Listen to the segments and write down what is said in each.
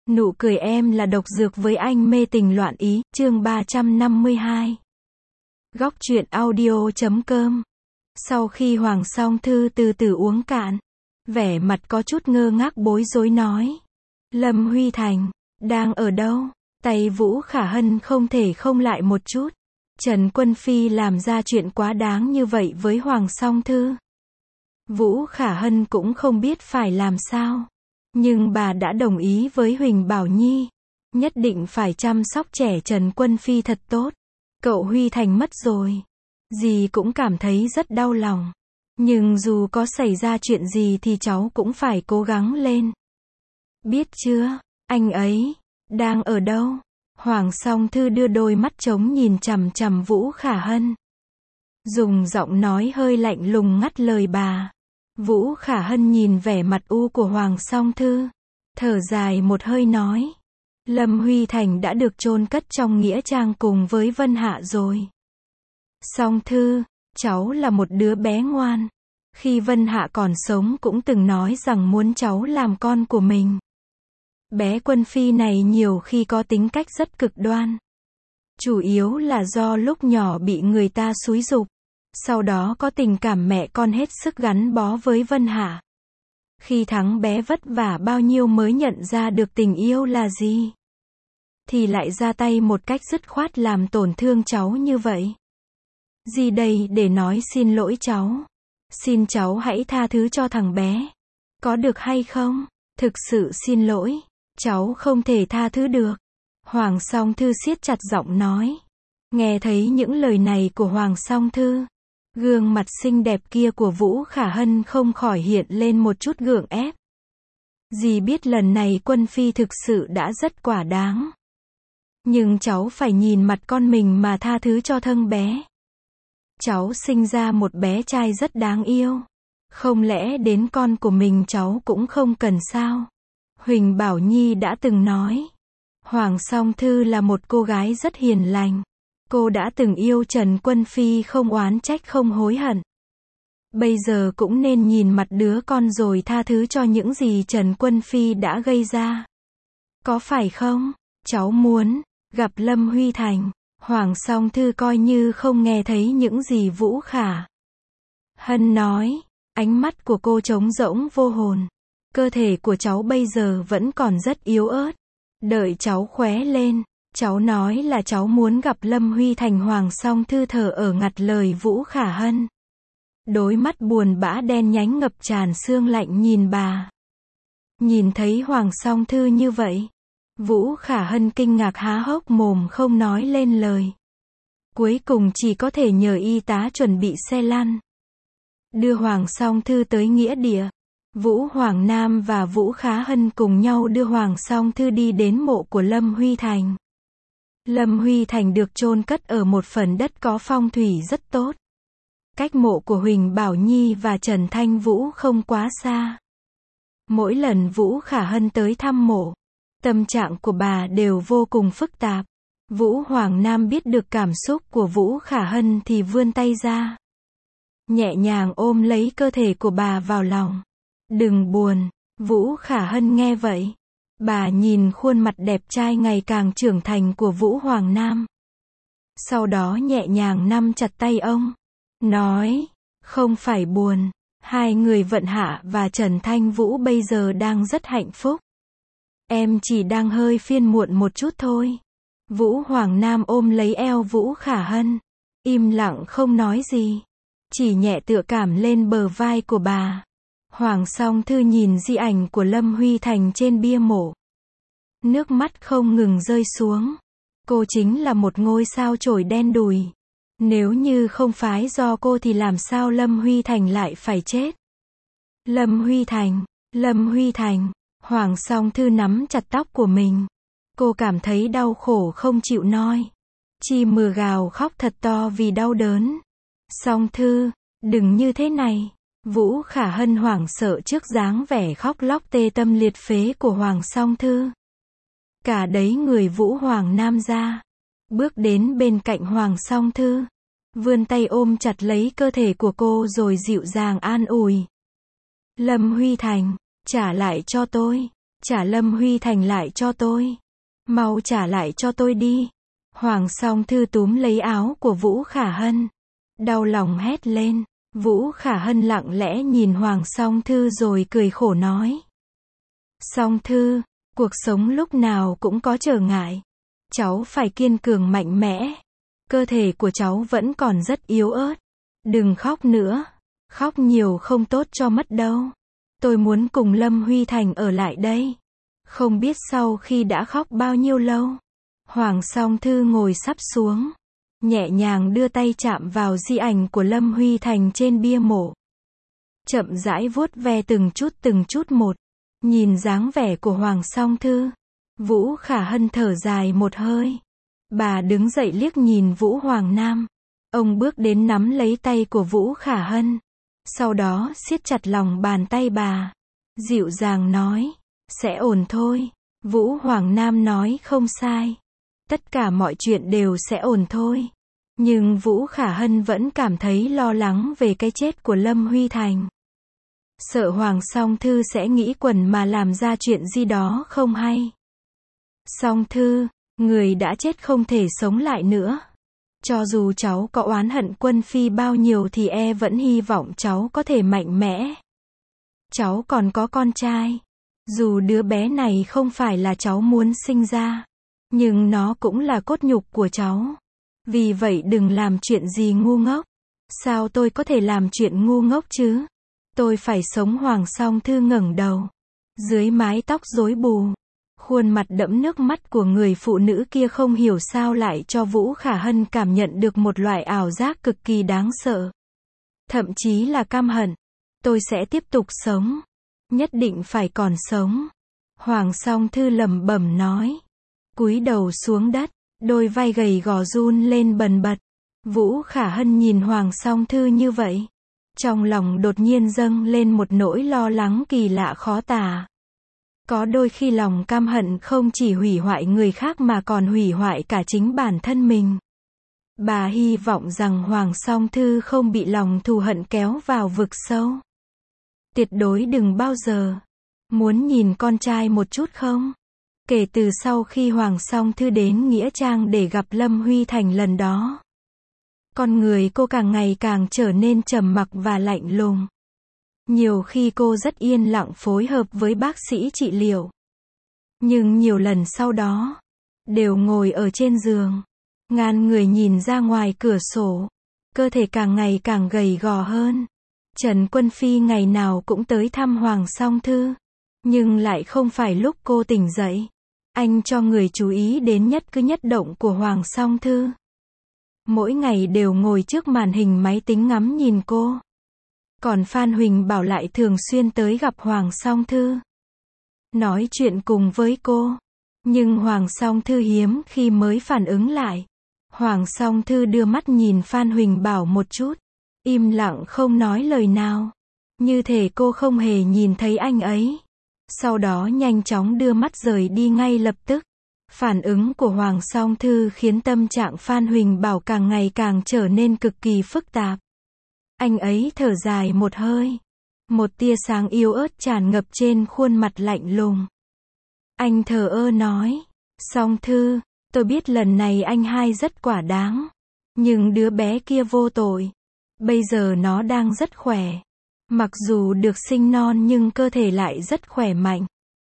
Nụ cười em là độc dược với anh mê tình loạn ý, chương 352. Góc truyện audio.com. Sau khi Hoàng Song Thư từ từ uống cạn, vẻ mặt có chút ngơ ngác bối rối nói. Lâm Huy Thành, đang ở đâu? Tay Vũ Khả Hân không thể không lại một chút. Trần Quân Phi làm ra chuyện quá đáng như vậy với Hoàng Song Thư. Vũ Khả Hân cũng không biết phải làm sao. Nhưng bà đã đồng ý với Huỳnh Bảo Nhi. Nhất định phải chăm sóc trẻ Trần Quân Phi thật tốt. Cậu Huy Thành mất rồi. Dì cũng cảm thấy rất đau lòng. Nhưng dù có xảy ra chuyện gì thì cháu cũng phải cố gắng lên. Biết chưa, anh ấy đang ở đâu? Hoàng Song Thư đưa đôi mắt trống nhìn chằm chằm Vũ Khả Hân. Dùng giọng nói hơi lạnh lùng ngắt lời bà. Vũ Khả Hân nhìn vẻ mặt u của Hoàng Song Thư, thở dài một hơi nói. Lâm Huy Thành đã được chôn cất trong nghĩa trang cùng với Vân Hạ rồi. Song Thư, cháu là một đứa bé ngoan. Khi Vân Hạ còn sống cũng từng nói rằng muốn cháu làm con của mình. Bé Quân Phi này nhiều khi có tính cách rất cực đoan. Chủ yếu là do lúc nhỏ bị người ta xúi giục. Sau đó có tình cảm mẹ con hết sức gắn bó với Vân Hạ. Khi thắng bé vất vả bao nhiêu mới nhận ra được tình yêu là gì. Thì lại ra tay một cách dứt khoát làm tổn thương cháu như vậy. Dì đây để nói xin lỗi cháu. Xin cháu hãy tha thứ cho thằng bé. Có được hay không? Thực sự xin lỗi. Cháu không thể tha thứ được. Hoàng Song Thư siết chặt giọng nói. Nghe thấy những lời này của Hoàng Song Thư, gương mặt xinh đẹp kia của Vũ Khả Hân không khỏi hiện lên một chút gượng ép. Dì biết lần này Quân Phi thực sự đã rất quả đáng. Nhưng cháu phải nhìn mặt con mình mà tha thứ cho thân bé. Cháu sinh ra một bé trai rất đáng yêu. Không lẽ đến con của mình cháu cũng không cần sao? Huỳnh Bảo Nhi đã từng nói. Hoàng Song Thư là một cô gái rất hiền lành. Cô đã từng yêu Trần Quân Phi không oán trách không hối hận. Bây giờ cũng nên nhìn mặt đứa con rồi tha thứ cho những gì Trần Quân Phi đã gây ra. Có phải không? Cháu muốn gặp Lâm Huy Thành. Hoàng Song Thư coi như không nghe thấy những gì Vũ Khả Hân nói. Ánh mắt của cô trống rỗng vô hồn. Cơ thể của cháu bây giờ vẫn còn rất yếu ớt. Đợi cháu khỏe lên. Cháu nói là cháu muốn gặp Lâm Huy Thành. Hoàng Song Thư thở ở ngặt lời Vũ Khả Hân. Đôi mắt buồn bã đen nhánh ngập tràn sương lạnh nhìn bà. Nhìn thấy Hoàng Song Thư như vậy, Vũ Khả Hân kinh ngạc há hốc mồm không nói lên lời. Cuối cùng chỉ có thể nhờ y tá chuẩn bị xe lăn. Đưa Hoàng Song Thư tới nghĩa địa. Vũ Hoàng Nam và Vũ Khả Hân cùng nhau đưa Hoàng Song Thư đi đến mộ của Lâm Huy Thành. Lâm Huy Thành được chôn cất ở một phần đất có phong thủy rất tốt. Cách mộ của Huỳnh Bảo Nhi và Trần Thanh Vũ không quá xa. Mỗi lần Vũ Khả Hân tới thăm mộ, tâm trạng của bà đều vô cùng phức tạp. Vũ Hoàng Nam biết được cảm xúc của Vũ Khả Hân thì vươn tay ra. Nhẹ nhàng ôm lấy cơ thể của bà vào lòng. Đừng buồn. Vũ Khả Hân nghe vậy. Bà nhìn khuôn mặt đẹp trai ngày càng trưởng thành của Vũ Hoàng Nam. Sau đó nhẹ nhàng nắm chặt tay ông. Nói, không phải buồn. Hai người Vận Hạ và Trần Thanh Vũ bây giờ đang rất hạnh phúc. Em chỉ đang hơi phiền muộn một chút thôi. Vũ Hoàng Nam ôm lấy eo Vũ Khả Hân. Im lặng không nói gì. Chỉ nhẹ tựa cảm lên bờ vai của bà. Hoàng Song Thư nhìn di ảnh của Lâm Huy Thành trên bia mộ. Nước mắt không ngừng rơi xuống. Cô chính là một ngôi sao chổi đen đủi. Nếu như không phải do cô thì làm sao Lâm Huy Thành lại phải chết? Lâm Huy Thành, Lâm Huy Thành. Hoàng Song Thư nắm chặt tóc của mình. Cô cảm thấy đau khổ không chịu nói. Chi mừa gào khóc thật to vì đau đớn. Song Thư, đừng như thế này. Vũ Khả Hân hoảng sợ trước dáng vẻ khóc lóc tê tâm liệt phế của Hoàng Song Thư. Cả đấy người Vũ Hoàng Nam ra. Bước đến bên cạnh Hoàng Song Thư. Vươn tay ôm chặt lấy cơ thể của cô rồi dịu dàng an ủi. Lâm Huy Thành, trả lại cho tôi. Trả Lâm Huy Thành lại cho tôi. Mau trả lại cho tôi đi. Hoàng Song Thư túm lấy áo của Vũ Khả Hân. Đau lòng hét lên. Vũ Khả Hân lặng lẽ nhìn Hoàng Song Thư rồi cười khổ nói. Song Thư, cuộc sống lúc nào cũng có trở ngại. Cháu phải kiên cường mạnh mẽ. Cơ thể của cháu vẫn còn rất yếu ớt. Đừng khóc nữa. Khóc nhiều không tốt cho mất đâu. Tôi muốn cùng Lâm Huy Thành ở lại đây. Không biết sau khi đã khóc bao nhiêu lâu. Hoàng Song Thư ngồi sắp xuống. Nhẹ nhàng đưa tay chạm vào di ảnh của Lâm Huy Thành trên bia mộ. Chậm rãi vuốt ve từng chút một. Nhìn dáng vẻ của Hoàng Song Thư. Vũ Khả Hân thở dài một hơi. Bà đứng dậy liếc nhìn Vũ Hoàng Nam. Ông bước đến nắm lấy tay của Vũ Khả Hân. Sau đó siết chặt lòng bàn tay bà. Dịu dàng nói. Sẽ ổn thôi. Vũ Hoàng Nam nói không sai. Tất cả mọi chuyện đều sẽ ổn thôi. Nhưng Vũ Khả Hân vẫn cảm thấy lo lắng về cái chết của Lâm Huy Thành. Sợ Hoàng Song Thư sẽ nghĩ quẩn mà làm ra chuyện gì đó không hay. Song Thư, người đã chết không thể sống lại nữa. Cho dù cháu có oán hận Quân Phi bao nhiêu thì vẫn hy vọng cháu có thể mạnh mẽ. Cháu còn có con trai. Dù đứa bé này không phải là cháu muốn sinh ra, nhưng nó cũng là cốt nhục của cháu. Vì vậy đừng làm chuyện gì ngu ngốc. Sao tôi có thể làm chuyện ngu ngốc chứ? Tôi phải sống. Hoàng Song Thư ngẩng đầu. Dưới mái tóc rối bù, khuôn mặt đẫm nước mắt của người phụ nữ kia không hiểu sao lại cho Vũ Khả Hân cảm nhận được một loại ảo giác cực kỳ đáng sợ. Thậm chí là căm hận. Tôi sẽ tiếp tục sống. Nhất định phải còn sống. Hoàng Song Thư lẩm bẩm nói. Cúi đầu xuống đất, đôi vai gầy gò run lên bần bật. Vũ Khả Hân nhìn Hoàng Song Thư như vậy. Trong lòng đột nhiên dâng lên một nỗi lo lắng kỳ lạ khó tả. Có đôi khi lòng căm hận không chỉ hủy hoại người khác mà còn hủy hoại cả chính bản thân mình. Bà hy vọng rằng Hoàng Song Thư không bị lòng thù hận kéo vào vực sâu. Tuyệt đối đừng bao giờ. Muốn nhìn con trai một chút không? Kể từ sau khi Hoàng Song Thư đến Nghĩa Trang để gặp Lâm Huy Thành lần đó, con người cô càng ngày càng trở nên trầm mặc và lạnh lùng. Nhiều khi cô rất yên lặng phối hợp với bác sĩ trị liệu. Nhưng nhiều lần sau đó, đều ngồi ở trên giường, ngàn người nhìn ra ngoài cửa sổ. Cơ thể càng ngày càng gầy gò hơn. Trần Quân Phi ngày nào cũng tới thăm Hoàng Song Thư. Nhưng lại không phải lúc cô tỉnh dậy. Anh cho người chú ý đến nhất cử nhất động của Hoàng Song Thư. Mỗi ngày đều ngồi trước màn hình máy tính ngắm nhìn cô. Còn Phan Huỳnh Bảo lại thường xuyên tới gặp Hoàng Song Thư, nói chuyện cùng với cô. Nhưng Hoàng Song Thư hiếm khi mới phản ứng lại. Hoàng Song Thư đưa mắt nhìn Phan Huỳnh Bảo một chút, im lặng không nói lời nào. Như thể cô không hề nhìn thấy anh ấy. Sau đó nhanh chóng đưa mắt rời đi ngay lập tức. Phản ứng của Hoàng Song Thư khiến tâm trạng Phan Huỳnh Bảo càng ngày càng trở nên cực kỳ phức tạp. Anh ấy thở dài một hơi. Một tia sáng yếu ớt tràn ngập trên khuôn mặt lạnh lùng. Anh thờ ơ nói. Song Thư, tôi biết lần này anh hai rất quả đáng. Nhưng đứa bé kia vô tội. Bây giờ nó đang rất khỏe. Mặc dù được sinh non nhưng cơ thể lại rất khỏe mạnh.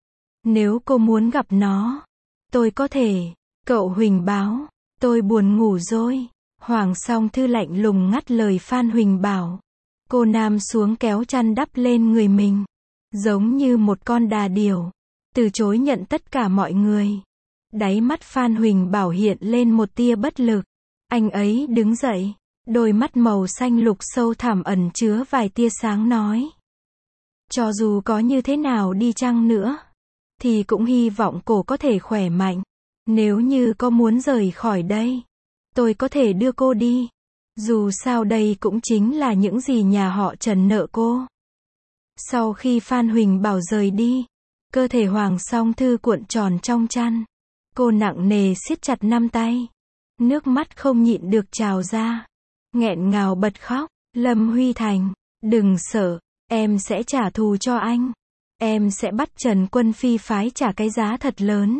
Nếu cô muốn gặp nó, tôi có thể. Cậu Huỳnh Báo, tôi buồn ngủ rồi. Hoàng Song Thư lạnh lùng ngắt lời Phan Huỳnh Bảo. Cô nam xuống kéo chăn đắp lên người mình. Giống như một con đà điểu. Từ chối nhận tất cả mọi người. Đáy mắt Phan Huỳnh Bảo hiện lên một tia bất lực. Anh ấy đứng dậy. Đôi mắt màu xanh lục sâu thẳm ẩn chứa vài tia sáng nói. Cho dù có như thế nào đi chăng nữa, thì cũng hy vọng cô có thể khỏe mạnh. Nếu như cô muốn rời khỏi đây, tôi có thể đưa cô đi. Dù sao đây cũng chính là những gì nhà họ Trần nợ cô. Sau khi Phan Huỳnh Bảo rời đi, cơ thể Hoàng Song Thư cuộn tròn trong chăn. Cô nặng nề siết chặt nắm tay. Nước mắt không nhịn được trào ra. Nghẹn ngào bật khóc. Lâm Huy Thành, đừng sợ, em sẽ trả thù cho anh. em sẽ bắt Trần Quân Phi phái trả cái giá thật lớn.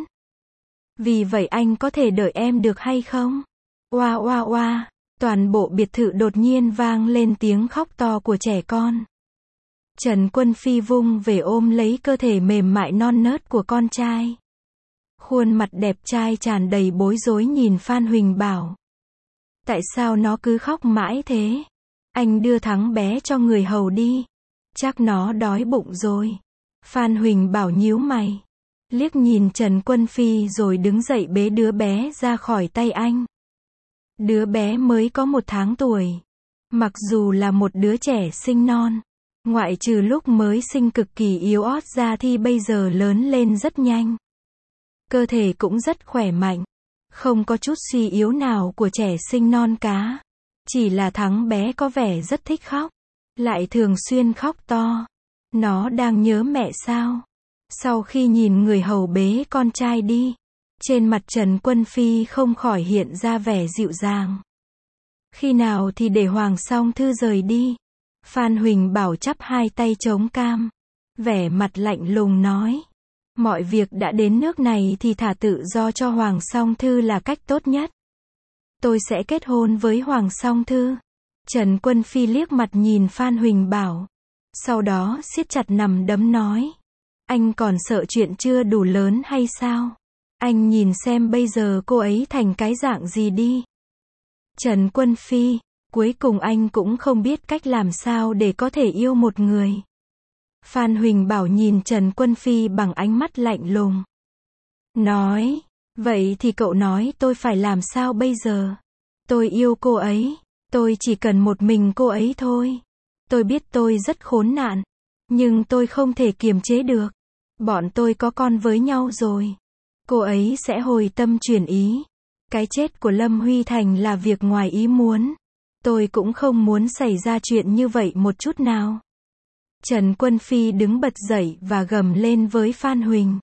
Vì vậy anh có thể đợi em được hay không? Oa oa oa, toàn bộ biệt thự đột nhiên vang lên tiếng khóc to của trẻ con. Trần Quân Phi vung về ôm lấy cơ thể mềm mại non nớt của con trai. Khuôn mặt đẹp trai tràn đầy bối rối nhìn Phan Huỳnh Bảo. Tại sao nó cứ khóc mãi thế? Anh đưa thắng bé cho người hầu đi. Chắc nó đói bụng rồi. Phan Huỳnh Bảo nhíu mày. Liếc nhìn Trần Quân Phi rồi đứng dậy bế đứa bé ra khỏi tay anh. Đứa bé mới có 1 tháng tuổi. Mặc dù là một đứa trẻ sinh non, ngoại trừ lúc mới sinh cực kỳ yếu ớt ra thì bây giờ lớn lên rất nhanh. Cơ thể cũng rất khỏe mạnh. Không có chút suy yếu nào của trẻ sinh non cá. Chỉ là thắng bé có vẻ rất thích khóc. Lại thường xuyên khóc to. Nó đang nhớ mẹ sao? Sau khi nhìn người hầu bế con trai đi, trên mặt Trần Quân Phi không khỏi hiện ra vẻ dịu dàng. Khi nào thì để Hoàng Song Thư rời đi? Phan Huỳnh Bảo chắp hai tay chống cam. Vẻ mặt lạnh lùng nói. Mọi việc đã đến nước này thì thả tự do cho Hoàng Song Thư là cách tốt nhất. Tôi sẽ kết hôn với Hoàng Song Thư. Trần Quân Phi liếc mặt nhìn Phan Huỳnh Bảo. Sau đó siết chặt nắm đấm nói. Anh còn sợ chuyện chưa đủ lớn hay sao? Anh nhìn xem bây giờ cô ấy thành cái dạng gì đi. Trần Quân Phi, cuối cùng anh cũng không biết cách làm sao để có thể yêu một người. Phan Huỳnh Bảo nhìn Trần Quân Phi bằng ánh mắt lạnh lùng. Nói, vậy thì cậu nói tôi phải làm sao bây giờ? Tôi yêu cô ấy, tôi chỉ cần một mình cô ấy thôi. Tôi biết tôi rất khốn nạn, nhưng tôi không thể kiềm chế được. Bọn tôi có con với nhau rồi. Cô ấy sẽ hồi tâm chuyển ý. Cái chết của Lâm Huy Thành là việc ngoài ý muốn. Tôi cũng không muốn xảy ra chuyện như vậy một chút nào. Trần Quân Phi đứng bật dậy và gầm lên với Phan Huỳnh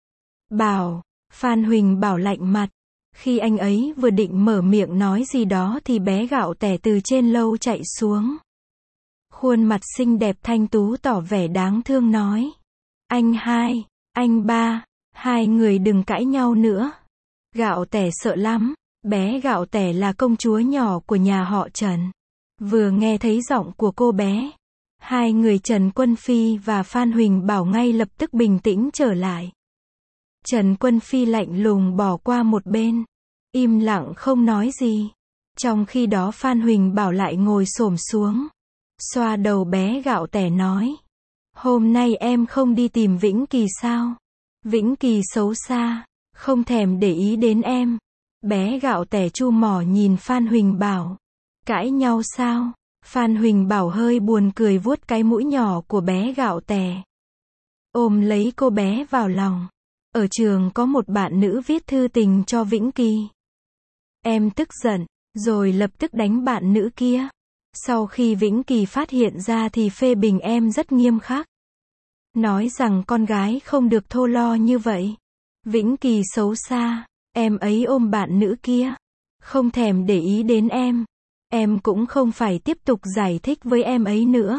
Bảo. Phan Huỳnh Bảo lạnh mặt. Khi anh ấy vừa định mở miệng nói gì đó thì bé gạo tẻ từ trên lâu chạy xuống. Khuôn mặt xinh đẹp thanh tú tỏ vẻ đáng thương nói. Anh hai, anh ba, hai người đừng cãi nhau nữa. Gạo tẻ sợ lắm. Bé gạo tẻ là công chúa nhỏ của nhà họ Trần. Vừa nghe thấy giọng của cô bé, hai người Trần Quân Phi và Phan Huỳnh Bảo ngay lập tức bình tĩnh trở lại. Trần Quân Phi lạnh lùng bỏ qua một bên, im lặng không nói gì. Trong khi đó Phan Huỳnh Bảo lại ngồi xổm xuống, xoa đầu bé gạo tẻ nói. Hôm nay em không đi tìm Vĩnh Kỳ sao? Vĩnh Kỳ xấu xa, không thèm để ý đến em. Bé gạo tẻ chu mỏ nhìn Phan Huỳnh Bảo. Cãi nhau sao? Phan Huỳnh Bảo hơi buồn cười vuốt cái mũi nhỏ của bé gạo tẻ. Ôm lấy cô bé vào lòng. Ở trường có một bạn nữ viết thư tình cho Vĩnh Kỳ. Em tức giận, rồi lập tức đánh bạn nữ kia. Sau khi Vĩnh Kỳ phát hiện ra thì phê bình em rất nghiêm khắc. Nói rằng con gái không được thô lo như vậy. Vĩnh Kỳ xấu xa, em ấy ôm bạn nữ kia. Không thèm để ý đến em. Em cũng không phải tiếp tục giải thích với em ấy nữa.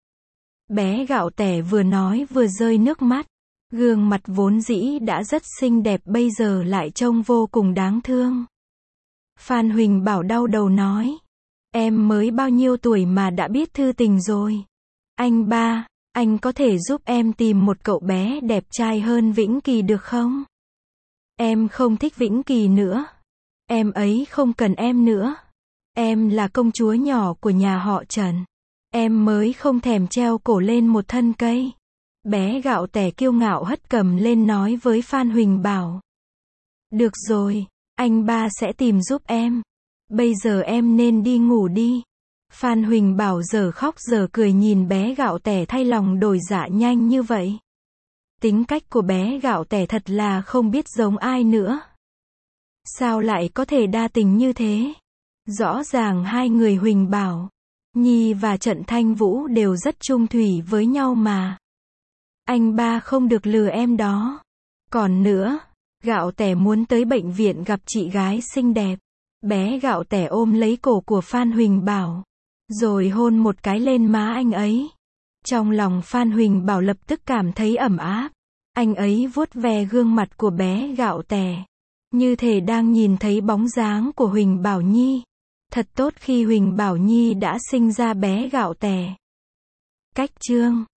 Bé gạo tẻ vừa nói vừa rơi nước mắt. Gương mặt vốn dĩ đã rất xinh đẹp bây giờ lại trông vô cùng đáng thương. Phan Huỳnh Bảo đau đầu nói. Em mới bao nhiêu tuổi mà đã biết thư tình rồi. Anh ba, anh có thể giúp em tìm một cậu bé đẹp trai hơn Vĩnh Kỳ được không? Em không thích Vĩnh Kỳ nữa. Em ấy không cần em nữa. Em là công chúa nhỏ của nhà họ Trần. Em mới không thèm treo cổ lên một thân cây. Bé gạo tẻ kiêu ngạo hất cầm lên nói với Phan Huỳnh Bảo. Được rồi, anh ba sẽ tìm giúp em. Bây giờ em nên đi ngủ đi. Phan Huỳnh Bảo giờ khóc giờ cười nhìn bé gạo tẻ thay lòng đổi dạ nhanh như vậy. Tính cách của bé gạo tẻ thật là không biết giống ai nữa. Sao lại có thể đa tình như thế? Rõ ràng hai người Huỳnh Bảo, Nhi và Trận Thanh Vũ đều rất chung thủy với nhau mà. Anh ba không được lừa em đó. Còn nữa, gạo tẻ muốn tới bệnh viện gặp chị gái xinh đẹp. Bé gạo tẻ ôm lấy cổ của Phan Huỳnh Bảo, rồi hôn một cái lên má anh ấy. Trong lòng Phan Huỳnh Bảo lập tức cảm thấy ấm áp. Anh ấy vuốt ve gương mặt của bé Gạo Tẻ, như thể đang nhìn thấy bóng dáng của Huỳnh Bảo Nhi. Thật tốt khi Huỳnh Bảo Nhi đã sinh ra bé Gạo Tẻ. Cách chương